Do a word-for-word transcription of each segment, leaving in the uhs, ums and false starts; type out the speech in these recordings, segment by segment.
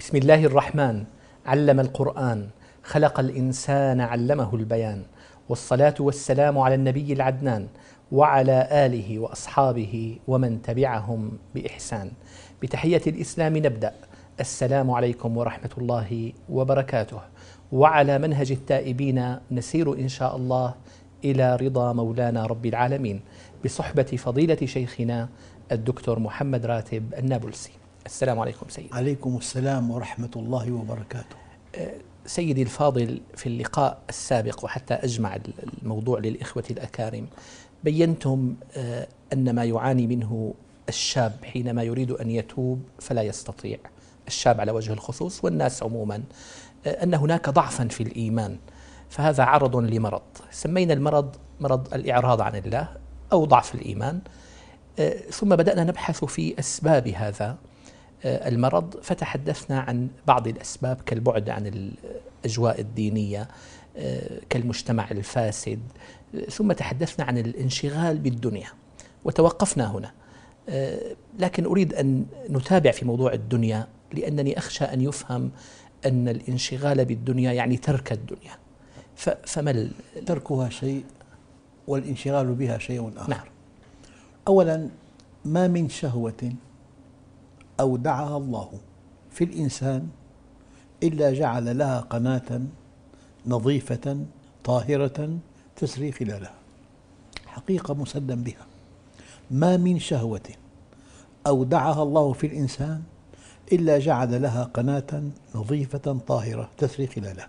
بسم الله الرحمن. علم القرآن، خلق الإنسان، علمه البيان. والصلاة والسلام على النبي العدنان وعلى آله وأصحابه ومن تبعهم بإحسان. بتحية الإسلام نبدأ. السلام عليكم ورحمة الله وبركاته. وعلى منهج التائبين نسير إن شاء الله إلى رضا مولانا رب العالمين بصحبة فضيلة شيخنا الدكتور محمد راتب النابلسي. السلام عليكم سيدي. عليكم السلام ورحمة الله وبركاته. سيدي الفاضل، في اللقاء السابق وحتى أجمع الموضوع للإخوة الأكارم بينتم أن ما يعاني منه الشاب حينما يريد أن يتوب فلا يستطيع، الشاب على وجه الخصوص والناس عموما، أن هناك ضعفا في الإيمان، فهذا عرض لمرض سمينا المرض مرض الإعراض عن الله أو ضعف الإيمان. ثم بدأنا نبحث في أسباب هذا المرض، فتحدثنا عن بعض الأسباب كالبعد عن الأجواء الدينية، كالمجتمع الفاسد، ثم تحدثنا عن الانشغال بالدنيا وتوقفنا هنا. لكن أريد أن نتابع في موضوع الدنيا، لأنني أخشى أن يفهم أن الانشغال بالدنيا يعني ترك الدنيا. فما تركها شيء والانشغال بها شيء آخر. نعم. أولا، ما من شهوة أودعها الله في الإنسان إلا جعل لها قناة نظيفة طاهرة تسري خلالها، حقيقة مسلم بها. ما من شهوة أودعها الله في الإنسان إلا جعل لها قناة نظيفة طاهرة تسري خلالها.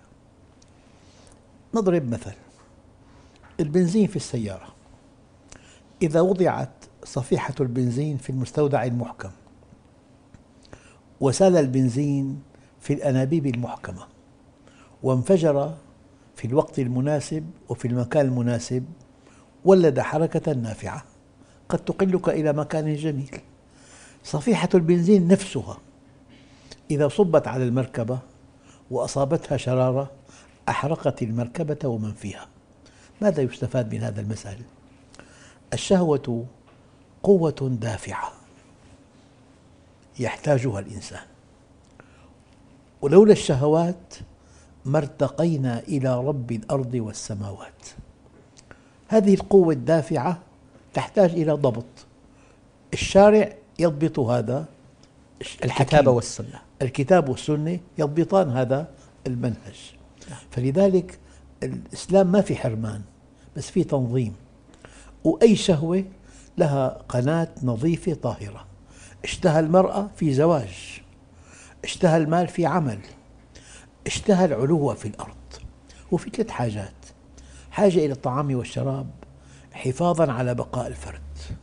نضرب مثل: البنزين في السيارة، إذا وضعت صفيحة البنزين في المستودع المحكم وسال البنزين في الأنابيب المحكمة وانفجر في الوقت المناسب وفي المكان المناسب، ولد حركة نافعة قد تقلك إلى مكان جميل. صفيحة البنزين نفسها إذا صبت على المركبة وأصابتها شرارة أحرقت المركبة ومن فيها. ماذا يستفاد من هذا المثل؟ الشهوة قوة دافعة يحتاجها الإنسان، ولولا الشهوات ما ارتقينا إلى رب الأرض والسماوات. هذه القوة الدافعة تحتاج إلى ضبط. الشارع يضبط هذا، الكتاب والسنة الكتاب والسنة يضبطان هذا المنهج. فلذلك الإسلام ما في حرمان، بس في تنظيم، وأي شهوة لها قناة نظيفة طاهرة. اشتهى المرأة في زواج، اشتهى المال في عمل، اشتهى العلو في الأرض. وفي ثلاث حاجات: حاجة إلى الطعام والشراب حفاظا على بقاء الفرد،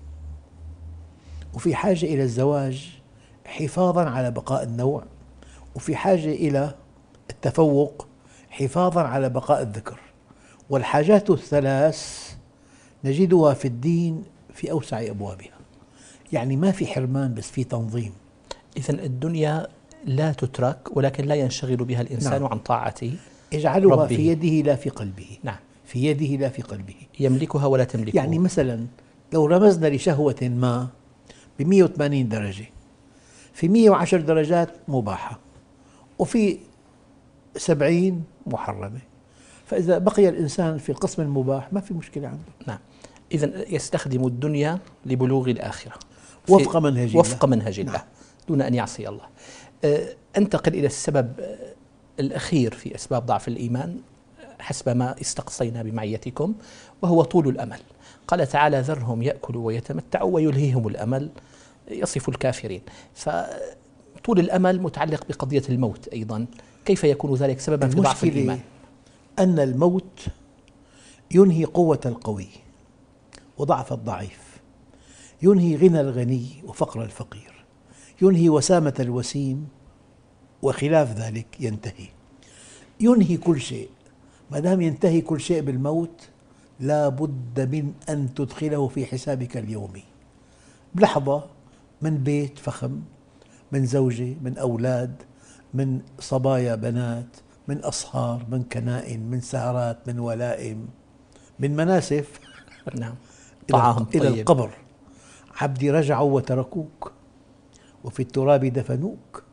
وفي حاجة إلى الزواج حفاظا على بقاء النوع، وفي حاجة إلى التفوق حفاظا على بقاء الذكر. والحاجات الثلاث نجدها في الدين في أوسع أبوابها. يعني ما في حرمان، بس في تنظيم. إذن الدنيا لا تترك، ولكن لا ينشغل بها الإنسان نعم. عن طاعة اجعلها ربه. في يده لا في قلبه. نعم. في يده لا في قلبه، يملكها ولا تملكه. يعني مثلا لو رمزنا لشهوة ما ب مئة وثمانين درجة، في مئة وعشر درجات مباحة وفي سبعين محرمة، فإذا بقي الإنسان في القسم المباح ما في مشكلة عنده. نعم. إذن يستخدم الدنيا لبلوغ الآخرة وفق منهج الله، وفق منهج الله. نعم. دون أن يعصي الله. أنتقل إلى السبب الأخير في أسباب ضعف الإيمان حسب ما استقصينا بمعيتكم، وهو طول الأمل. قال تعالى: ذرهم يأكلوا ويتمتعوا ويلهيهم الأمل، يصف الكافرين. فطول الأمل متعلق بقضية الموت أيضا، كيف يكون ذلك سببا في ضعف الإيمان؟ أن الموت ينهي قوة القوي وضعف الضعيف، ينهي غنى الغني وفقر الفقير، ينهي وسامة الوسيم وخلاف ذلك ينتهي. ينهي كل شيء. ما دام ينتهي كل شيء بالموت لا بد من أن تدخله في حسابك اليومي. بلحظة، من بيت فخم، من زوجة، من أولاد، من صبايا بنات، من أصهار، من كنائن، من سهرات، من ولائم، من مناسف. نعم. طعام إلى طيب. القبر. عبدي رجعوا وتركوك، وفي التراب دفنوك،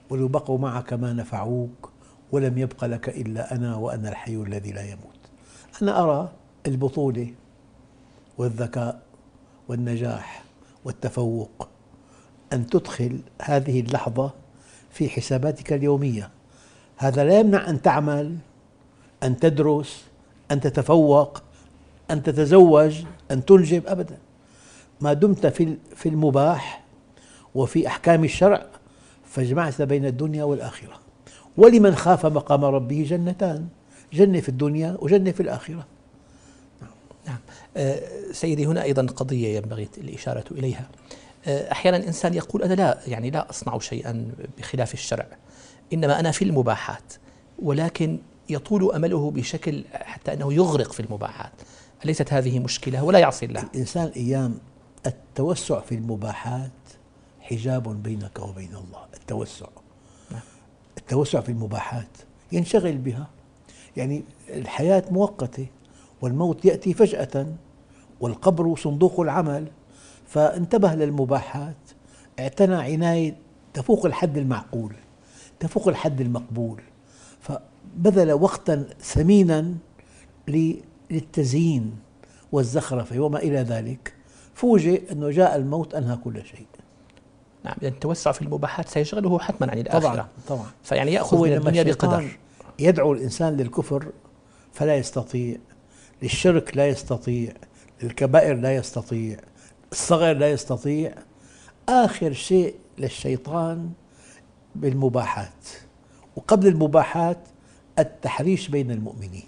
ولو بقوا معك ما نفعوك ولم يبق لك إلا أنا وأنا الحي الذي لا يموت. أنا أرى البطولة والذكاء والنجاح والتفوق أن تدخل هذه اللحظة في حساباتك اليومية. هذا لا يمنع أن تعمل، أن تدرس، أن تتفوق، أن تتزوج، أن تنجب، أبدا، ما دمت في المباح وفي أحكام الشرع فجمعت بين الدنيا والآخرة. ولمن خاف مقام ربه جنتان، جنة في الدنيا وجنة في الآخرة. نعم. أه سيدي، هنا أيضا قضية ينبغي الإشارة إليها. أه أحيانا الإنسان يقول أنا لا يعني لا أصنع شيئا بخلاف الشرع، إنما أنا في المباحات، ولكن يطول أمله بشكل حتى أنه يغرق في المباحات. أليست هذه مشكلة ولا يعصي الله؟ الإنسان أيام التوسع في المباحات حجاب بينك وبين الله. التوسع التوسع في المباحات ينشغل بها. يعني الحياة مؤقتة والموت يأتي فجأة والقبر صندوق العمل، فانتبه للمباحات، اعتنى عناية تفوق الحد المعقول، تفوق الحد المقبول، فبذل وقتا ثمينا للتزيين والزخرفة وما إلى ذلك، فوجئ أنه جاء الموت أنهى كل شيء. نعم، لأن التوسع في المباحات سيشغله حتما عن الآخرة. طبعا طبعا. فيعني يأخذ من الدنيا بقدر. يدعو الإنسان للكفر فلا يستطيع، للشرك لا يستطيع، للكبائر لا يستطيع، الصغر لا يستطيع، آخر شيء للشيطان بالمباحات، وقبل المباحات التحريش بين المؤمنين.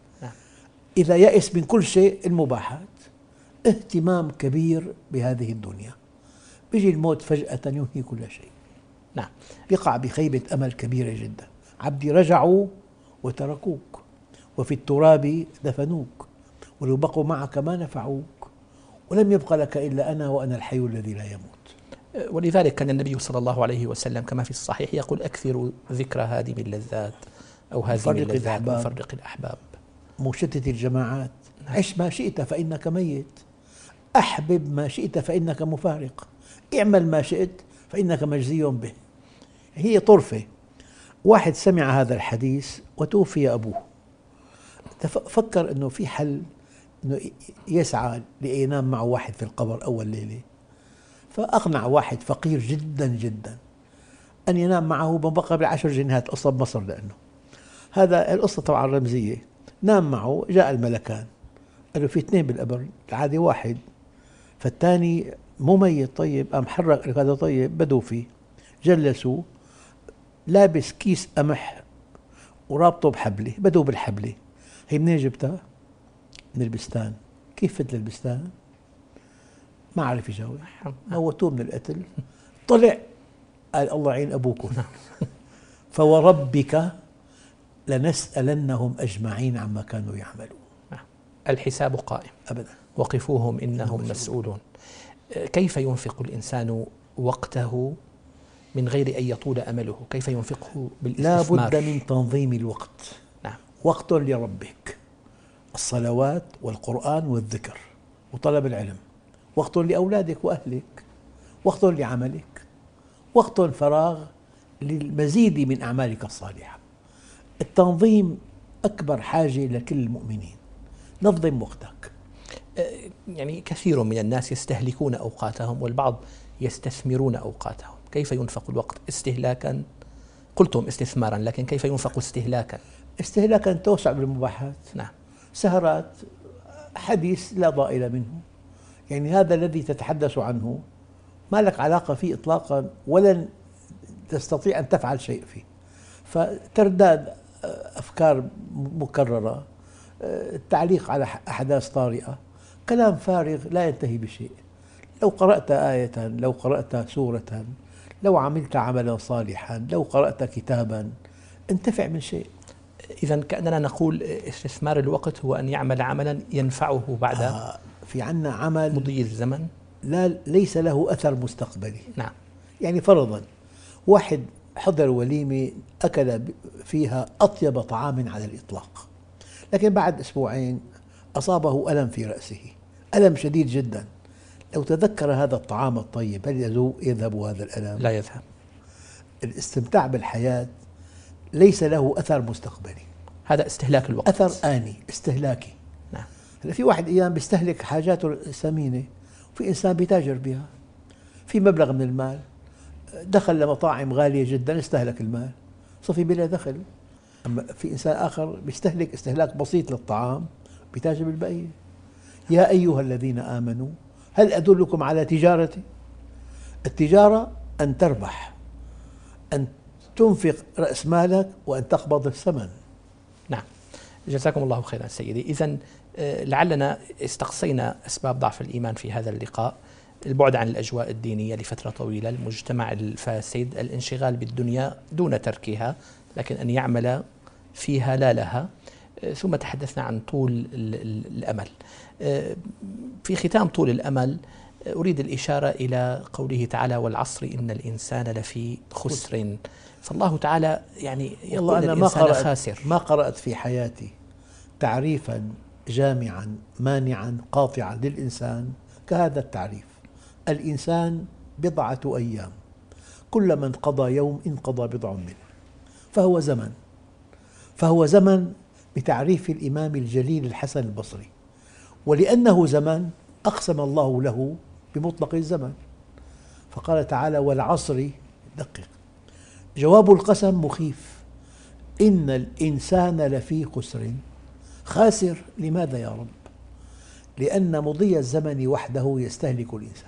إذا يأس من كل شيء المباحات، اهتمام كبير بهذه الدنيا، بيجي الموت فجأة ينهي كل شيء. نعم، يقع بخيبة أمل كبيرة جدا. عبدي رجعوا وتركوك، وفي التراب دفنوك، ولو بقوا معك ما نفعوك، ولم يبق لك إلا أنا وأنا الحي الذي لا يموت. ولذلك كان النبي صلى الله عليه وسلم كما في الصحيح يقول أكثروا ذكر هادم اللذات أو هادم اللذات وفرق الأحباب، مشتت الجماعات. عش ما شئت فإنك ميت، أحبب ما شئت فإنك مفارق، اعمل ما شئت فإنك مجزي به. هي طرفة. واحد سمع هذا الحديث وتوفي أبوه، فكر أنه في حل أنه يسعى لينام معه واحد في القبر أول ليلة، فأقنع واحد فقير جدا جدا أن ينام معه بمقابل بعشر جنيهات. قصة بمصر، لأنه هذا القصة طبعا رمزية. نام معه، جاء الملكان قالوا في اثنين بالقبر، العادي واحد، فالثاني مو ميت. طيب قام حرك هذا، طيب بدو فيه. جلسوا، لابس كيس قمح ورابطه بحبلة، بدو بالحبلة. هي منين جبتها؟ من البستان. كيف فت للبستان؟ ما عرف يجاوب. موتوه من القتل. طلع قال الله يعين أبوكم. فوربك لنسألنهم أجمعين عما كانوا يعملون. الحساب قائم أبدا، وقفوهم إنهم مسؤولون. كيف ينفق الإنسان وقته من غير أن يطول أمله؟ كيف ينفقه بالاستثمار؟ لا بد من تنظيم الوقت. نعم. وقت لربك، الصلوات والقرآن والذكر وطلب العلم، وقت لأولادك وأهلك، وقت لعملك، وقت فراغ للمزيد من أعمالك الصالحة. التنظيم أكبر حاجة لكل المؤمنين. نظم وقتك. يعني كثير من الناس يستهلكون أوقاتهم والبعض يستثمرون أوقاتهم. كيف ينفق الوقت استهلاكا؟ قلتم استثمارا، لكن كيف ينفق استهلاكا؟ استهلاكا توسع بالمباحات. نعم. سهرات، حديث لا ضائل منه، يعني هذا الذي تتحدث عنه ما لك علاقة فيه إطلاقا، ولن تستطيع أن تفعل شيء فيه. فترداد أفكار مكررة، التعليق على أحداث طارئة، كلام فارغ لا ينتهي بشيء. لو قرأت آية، لو قرأت سورة، لو عملت عملا صالحا، لو قرأت كتابا، انتفع من شيء. إذن كأننا نقول استثمار الوقت هو أن يعمل عملا ينفعه بعد آه في عنا عمل مضي الزمن، لا ليس له أثر مستقبلي. نعم. يعني فرضا واحد حضر وليمة أكل فيها أطيب طعام على الإطلاق، لكن بعد أسبوعين أصابه ألم في رأسه، ألم شديد جدا. لو تذكر هذا الطعام الطيب هل يذهب هذا الألم؟ لا يذهب. الاستمتاع بالحياة ليس له أثر مستقبلي، هذا استهلاك الوقت، أثر آني استهلاكي. نعم. هلا في واحد أيام بيستهلك حاجاته الثمينة، وفي إنسان بيتاجر بها، في مبلغ من المال دخل لمطاعم غالية جدا استهلك المال صفي بلا دخل. أما في إنسان آخر بيستهلك استهلاك بسيط للطعام بيتاجر بالبقية. يا أيها الذين آمنوا هل أدلكم على تجارة؟ التجارة أن تربح، أن تنفق رأس مالك وأن تقبض الثمن. نعم، جزاكم الله خيرا سيدي. إذن لعلنا استقصينا أسباب ضعف الإيمان في هذا اللقاء: البعد عن الأجواء الدينية لفترة طويلة، المجتمع الفاسد، الانشغال بالدنيا دون تركها لكن أن يعمل فيها لا لها، ثم تحدثنا عن طول الأمل. في ختام طول الأمل أريد الإشارة إلى قوله تعالى: والعصر إن الإنسان لفي خسر. فالله تعالى يعني يقول أنا الإنسان ما خاسر. ما قرأت في حياتي تعريفا جامعا مانعا قاطعا للإنسان كهذا التعريف. الإنسان بضعة أيام، كلما انقضى يوم انقضى بضع منه، فهو زمن. فهو زمن بتعريف الإمام الجليل الحسن البصري، ولأنه زمن أقسم الله له بمطلق الزمن، فقال تعالى: والعصر. دقق، جواب القسم مخيف: إن الإنسان لفي خسر. خاسر لماذا يا رب؟ لأن مضي الزمن وحده يستهلك الإنسان.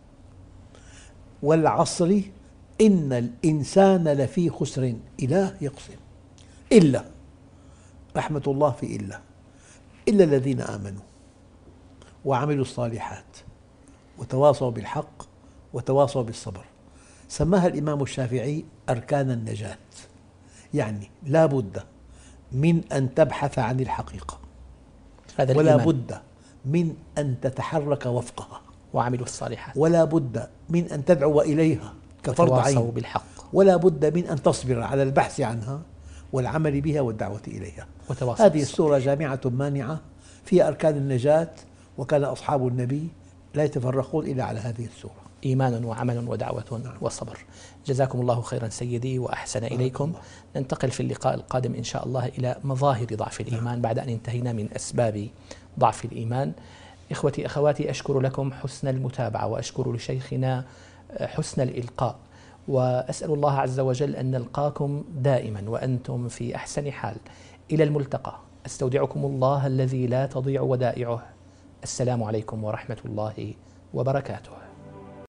والعصر إن الإنسان لفي خسر، إله يقسم، إلا رحمة الله في إلا إلا الذين آمنوا وعملوا الصالحات وتواصوا بالحق وتواصوا بالصبر. سماها الإمام الشافعي أركان النجاة، يعني لا بد من أن تبحث عن الحقيقة، هذا ولا الإيمان. بد من أن تتحرك وفقها، وعملوا الصالحات، ولا بد من أن تدعو إليها كفرض عين، وتواصوا بالحق، ولا بد من أن تصبر على البحث عنها والعمل بها والدعوة إليها. وتواصوا هذه بالصبر. السورة جامعة مانعة فيها أركان النجاة، وكان أصحاب النبي لا يتفرقون إلا على هذه السورة: إيمان وعمل ودعوة نعم. وصبر. جزاكم الله خيرا سيدي وأحسن إليكم. الله. ننتقل في اللقاء القادم إن شاء الله إلى مظاهر ضعف الإيمان نعم. بعد أن انتهينا من أسباب ضعف الإيمان. إخوتي أخواتي، أشكر لكم حسن المتابعة، وأشكر لشيخنا حسن الإلقاء، وأسأل الله عز وجل أن نلقاكم دائما وأنتم في أحسن حال. إلى الملتقى، أستودعكم الله الذي لا تضيع ودائعه. السلام عليكم ورحمة الله وبركاته.